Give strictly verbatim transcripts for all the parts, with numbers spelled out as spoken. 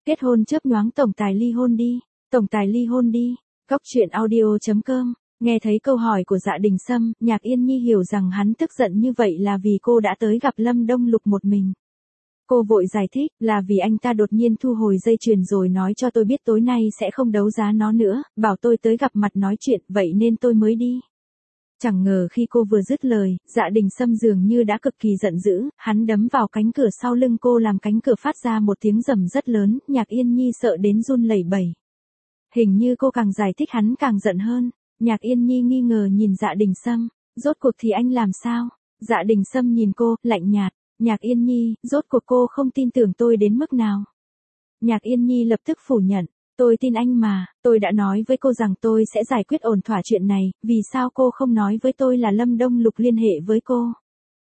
Kết hôn chớp nhoáng tổng tài ly hôn đi, tổng tài ly hôn đi. Góc truyện audio chấm com. Nghe thấy câu hỏi của Dạ Đình Sâm, Nhạc Yên Nhi hiểu rằng hắn tức giận như vậy là vì cô đã tới gặp Lâm Đông Lục một mình. Cô vội giải thích là vì anh ta đột nhiên thu hồi dây chuyền rồi nói cho tôi biết tối nay sẽ không đấu giá nó nữa, bảo tôi tới gặp mặt nói chuyện, vậy nên tôi mới đi. Chẳng ngờ khi cô vừa dứt lời, Dạ Đình Sâm dường như đã cực kỳ giận dữ, hắn đấm vào cánh cửa sau lưng cô làm cánh cửa phát ra một tiếng rầm rất lớn, Nhạc Yên Nhi sợ đến run lẩy bẩy. Hình như cô càng giải thích hắn càng giận hơn. Nhạc Yên Nhi nghi ngờ nhìn Dạ Đình Sâm, rốt cuộc thì anh làm sao? Dạ Đình Sâm nhìn cô, lạnh nhạt. Nhạc Yên Nhi, rốt cuộc cô không tin tưởng tôi đến mức nào? Nhạc Yên Nhi lập tức phủ nhận, tôi tin anh mà, tôi đã nói với cô rằng tôi sẽ giải quyết ổn thỏa chuyện này, vì sao cô không nói với tôi là Lâm Đông Lục liên hệ với cô?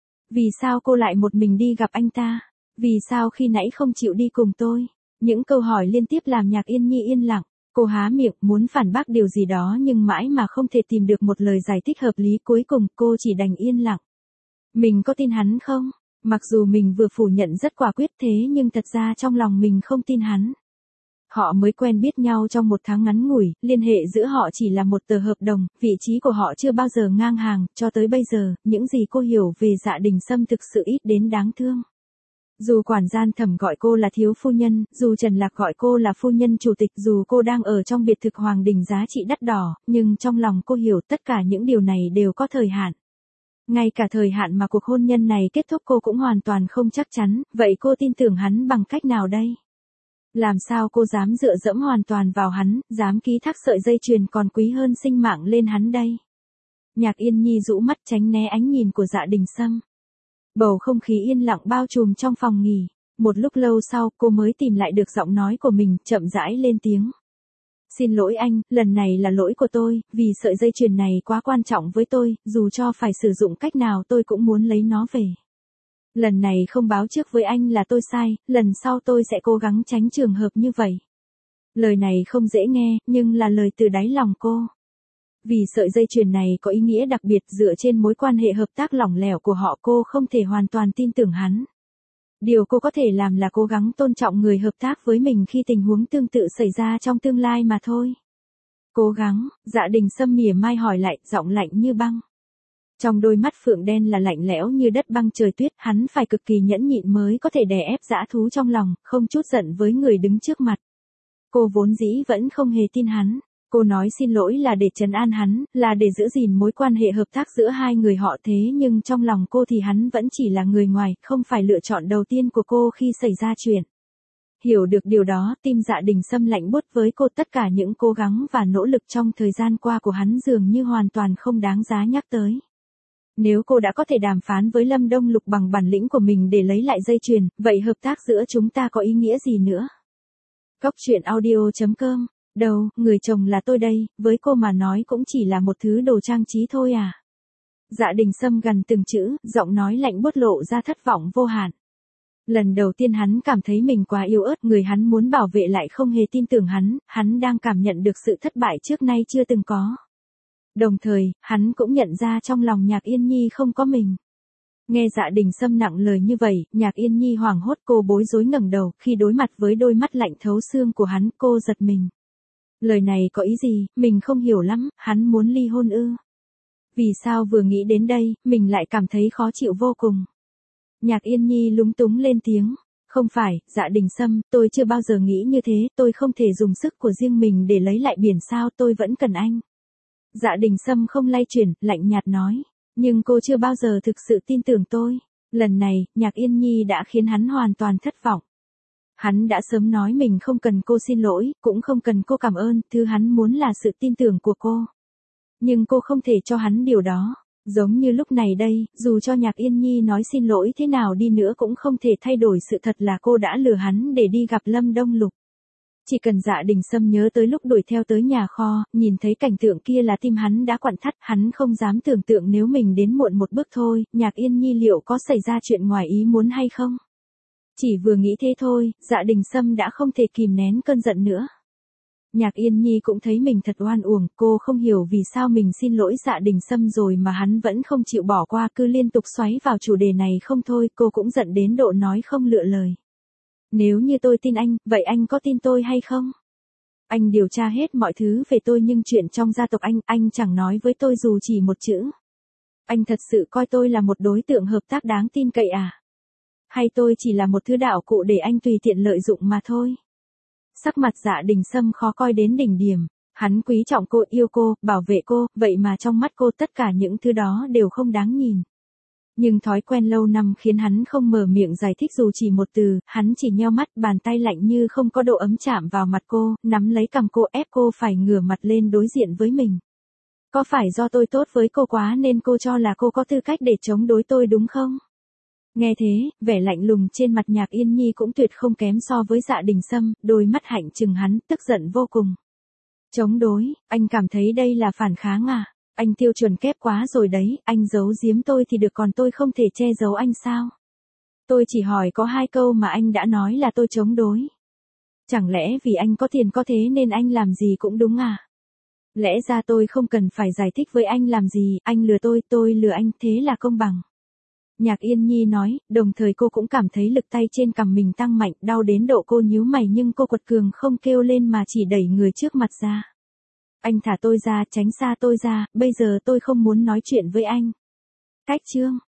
Vì sao cô lại một mình đi gặp anh ta? Vì sao khi nãy không chịu đi cùng tôi? Những câu hỏi liên tiếp làm Nhạc Yên Nhi yên lặng. Cô há miệng muốn phản bác điều gì đó nhưng mãi mà không thể tìm được một lời giải thích hợp lý, cuối cùng cô chỉ đành yên lặng. Mình có tin hắn không? Mặc dù mình vừa phủ nhận rất quả quyết thế nhưng thật ra trong lòng mình không tin hắn. Họ mới quen biết nhau trong một tháng ngắn ngủi, liên hệ giữa họ chỉ là một tờ hợp đồng, vị trí của họ chưa bao giờ ngang hàng, cho tới bây giờ, những gì cô hiểu về Dạ Đình Sâm thực sự ít đến đáng thương. Dù quản gian Thẩm gọi cô là thiếu phu nhân, dù Trần Lạc gọi cô là phu nhân chủ tịch, dù cô đang ở trong biệt thực hoàng đình giá trị đắt đỏ, nhưng trong lòng cô hiểu tất cả những điều này đều có thời hạn. Ngay cả thời hạn mà cuộc hôn nhân này kết thúc cô cũng hoàn toàn không chắc chắn, vậy cô tin tưởng hắn bằng cách nào đây? Làm sao cô dám dựa dẫm hoàn toàn vào hắn, dám ký thác sợi dây chuyền còn quý hơn sinh mạng lên hắn đây? Nhạc Yên Nhi rũ mắt tránh né ánh nhìn của Dạ Đình Sâm. Bầu không khí yên lặng bao trùm trong phòng nghỉ. Một lúc lâu sau, cô mới tìm lại được giọng nói của mình, chậm rãi lên tiếng. Xin lỗi anh, lần này là lỗi của tôi, vì sợi dây chuyền này quá quan trọng với tôi, dù cho phải sử dụng cách nào tôi cũng muốn lấy nó về. Lần này không báo trước với anh là tôi sai, lần sau tôi sẽ cố gắng tránh trường hợp như vậy. Lời này không dễ nghe, nhưng là lời từ đáy lòng cô. Vì sợi dây chuyền này có ý nghĩa đặc biệt, dựa trên mối quan hệ hợp tác lỏng lẻo của họ cô không thể hoàn toàn tin tưởng hắn. Điều cô có thể làm là cố gắng tôn trọng người hợp tác với mình khi tình huống tương tự xảy ra trong tương lai mà thôi. Cố gắng, Dạ Đình Sâm mỉa mai hỏi lại, giọng lạnh như băng. Trong đôi mắt phượng đen là lạnh lẽo như đất băng trời tuyết, hắn phải cực kỳ nhẫn nhịn mới có thể đè ép dã thú trong lòng, không chút giận với người đứng trước mặt. Cô vốn dĩ vẫn không hề tin hắn. Cô nói xin lỗi là để trấn an hắn, là để giữ gìn mối quan hệ hợp tác giữa hai người họ, thế nhưng trong lòng cô thì hắn vẫn chỉ là người ngoài, không phải lựa chọn đầu tiên của cô khi xảy ra chuyện. Hiểu được điều đó, tim Dạ Đình Sâm lạnh buốt với cô, tất cả những cố gắng và nỗ lực trong thời gian qua của hắn dường như hoàn toàn không đáng giá nhắc tới. Nếu cô đã có thể đàm phán với Lâm Đông Lục bằng bản lĩnh của mình để lấy lại dây chuyền, vậy hợp tác giữa chúng ta có ý nghĩa gì nữa? Góc truyện audio chấm com. Đâu, người chồng là tôi đây, với cô mà nói cũng chỉ là một thứ đồ trang trí thôi à. Dạ Đình Sâm gần từng chữ, giọng nói lạnh buốt lộ ra thất vọng vô hạn. Lần đầu tiên hắn cảm thấy mình quá yếu ớt, người hắn muốn bảo vệ lại không hề tin tưởng hắn, hắn đang cảm nhận được sự thất bại trước nay chưa từng có. Đồng thời, hắn cũng nhận ra trong lòng Nhạc Yên Nhi không có mình. Nghe Dạ Đình Sâm nặng lời như vậy, Nhạc Yên Nhi hoảng hốt, cô bối rối ngẩng đầu, khi đối mặt với đôi mắt lạnh thấu xương của hắn, cô giật mình. Lời này có ý gì, mình không hiểu lắm, hắn muốn ly hôn ư? Vì sao vừa nghĩ đến đây, mình lại cảm thấy khó chịu vô cùng? Nhạc Yên Nhi lúng túng lên tiếng. Không phải, Dạ Đình Sâm, tôi chưa bao giờ nghĩ như thế, tôi không thể dùng sức của riêng mình để lấy lại biển sao, tôi vẫn cần anh. Dạ Đình Sâm không lay chuyển, lạnh nhạt nói. Nhưng cô chưa bao giờ thực sự tin tưởng tôi. Lần này, Nhạc Yên Nhi đã khiến hắn hoàn toàn thất vọng. Hắn đã sớm nói mình không cần cô xin lỗi, cũng không cần cô cảm ơn, thứ hắn muốn là sự tin tưởng của cô. Nhưng cô không thể cho hắn điều đó. Giống như lúc này đây, dù cho Nhạc Yên Nhi nói xin lỗi thế nào đi nữa cũng không thể thay đổi sự thật là cô đã lừa hắn để đi gặp Lâm Đông Lục. Chỉ cần Dạ Đình Sâm nhớ tới lúc đuổi theo tới nhà kho, nhìn thấy cảnh tượng kia là tim hắn đã quặn thắt, hắn không dám tưởng tượng nếu mình đến muộn một bước thôi, Nhạc Yên Nhi liệu có xảy ra chuyện ngoài ý muốn hay không? Chỉ vừa nghĩ thế thôi, Dạ Đình Sâm đã không thể kìm nén cơn giận nữa. Nhạc Yên Nhi cũng thấy mình thật oan uổng, cô không hiểu vì sao mình xin lỗi Dạ Đình Sâm rồi mà hắn vẫn không chịu bỏ qua, cứ liên tục xoáy vào chủ đề này không thôi, cô cũng giận đến độ nói không lựa lời. Nếu như tôi tin anh, vậy anh có tin tôi hay không? Anh điều tra hết mọi thứ về tôi nhưng chuyện trong gia tộc anh, anh chẳng nói với tôi dù chỉ một chữ. Anh thật sự coi tôi là một đối tượng hợp tác đáng tin cậy à? Hay tôi chỉ là một thứ đạo cụ để anh tùy tiện lợi dụng mà thôi? Sắc mặt Dạ Đình Sâm khó coi đến đỉnh điểm. Hắn quý trọng cô, yêu cô, bảo vệ cô, vậy mà trong mắt cô tất cả những thứ đó đều không đáng nhìn. Nhưng thói quen lâu năm khiến hắn không mở miệng giải thích dù chỉ một từ, hắn chỉ nheo mắt, bàn tay lạnh như không có độ ấm chạm vào mặt cô, nắm lấy cằm cô ép cô phải ngửa mặt lên đối diện với mình. Có phải do tôi tốt với cô quá nên cô cho là cô có tư cách để chống đối tôi đúng không? Nghe thế, vẻ lạnh lùng trên mặt Nhạc Yên Nhi cũng tuyệt không kém so với Dạ Đình Sâm, đôi mắt hạnh chừng hắn, tức giận vô cùng. Chống đối, anh cảm thấy đây là phản kháng à? Anh tiêu chuẩn kép quá rồi đấy, anh giấu giếm tôi thì được còn tôi không thể che giấu anh sao? Tôi chỉ hỏi có hai câu mà anh đã nói là tôi chống đối. Chẳng lẽ vì anh có tiền có thế nên anh làm gì cũng đúng à? Lẽ ra tôi không cần phải giải thích với anh làm gì, anh lừa tôi, tôi lừa anh, thế là công bằng. Nhạc Yên Nhi nói, đồng thời cô cũng cảm thấy lực tay trên cằm mình tăng mạnh, đau đến độ cô nhíu mày nhưng cô quật cường không kêu lên mà chỉ đẩy người trước mặt ra. Anh thả tôi ra, tránh xa tôi ra, bây giờ tôi không muốn nói chuyện với anh. Cách chương.